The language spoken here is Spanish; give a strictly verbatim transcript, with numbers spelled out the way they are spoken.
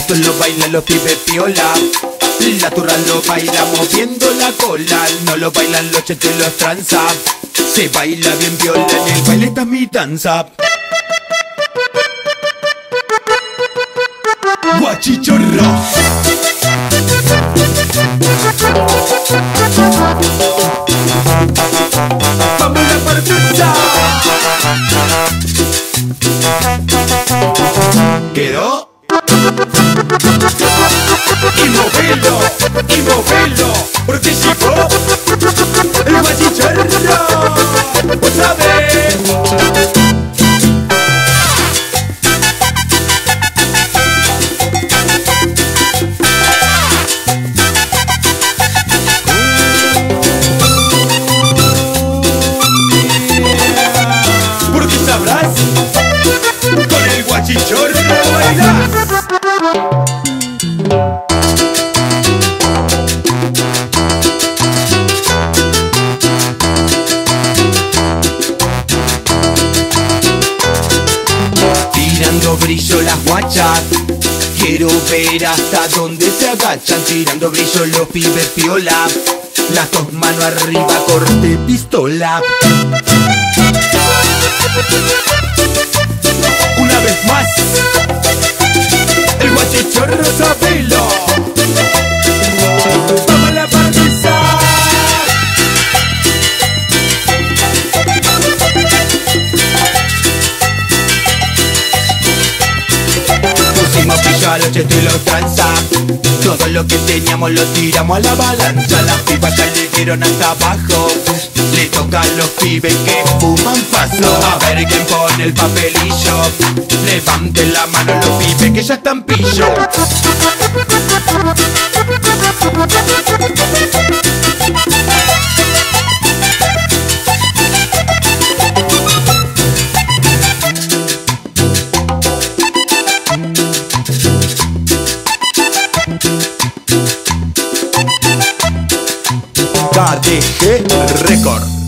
Esto lo bailan los pibes piola. La turra lo baila moviendo la cola. No lo bailan los chetos y los tranza. Se baila bien viola, en el baile está mi danza. Guachichorro. Vamos a la partusa. ¿Quedó? Y movelo, y movelo, porque llegó el guachichorro. Otra vez. Porque sabrás, con el guachichorro bailas. Tirando brillo las guachas, quiero ver hasta dónde se agachan. Tirando brillo los pibes piola, las dos manos arriba, corte pistola. Una vez más, el guachichorro sabelo. Vamos a la partusa. Pusimos pillo a los chetos y los tranza. Todo lo que teníamos lo tiramos a la balanza. Las pibas ya le dieron hasta abajo. Le toca a los pibes que fuman paso. A ver quién pone el papelillo. Levanten la mano los pibes que ya están pillo. K D G Record.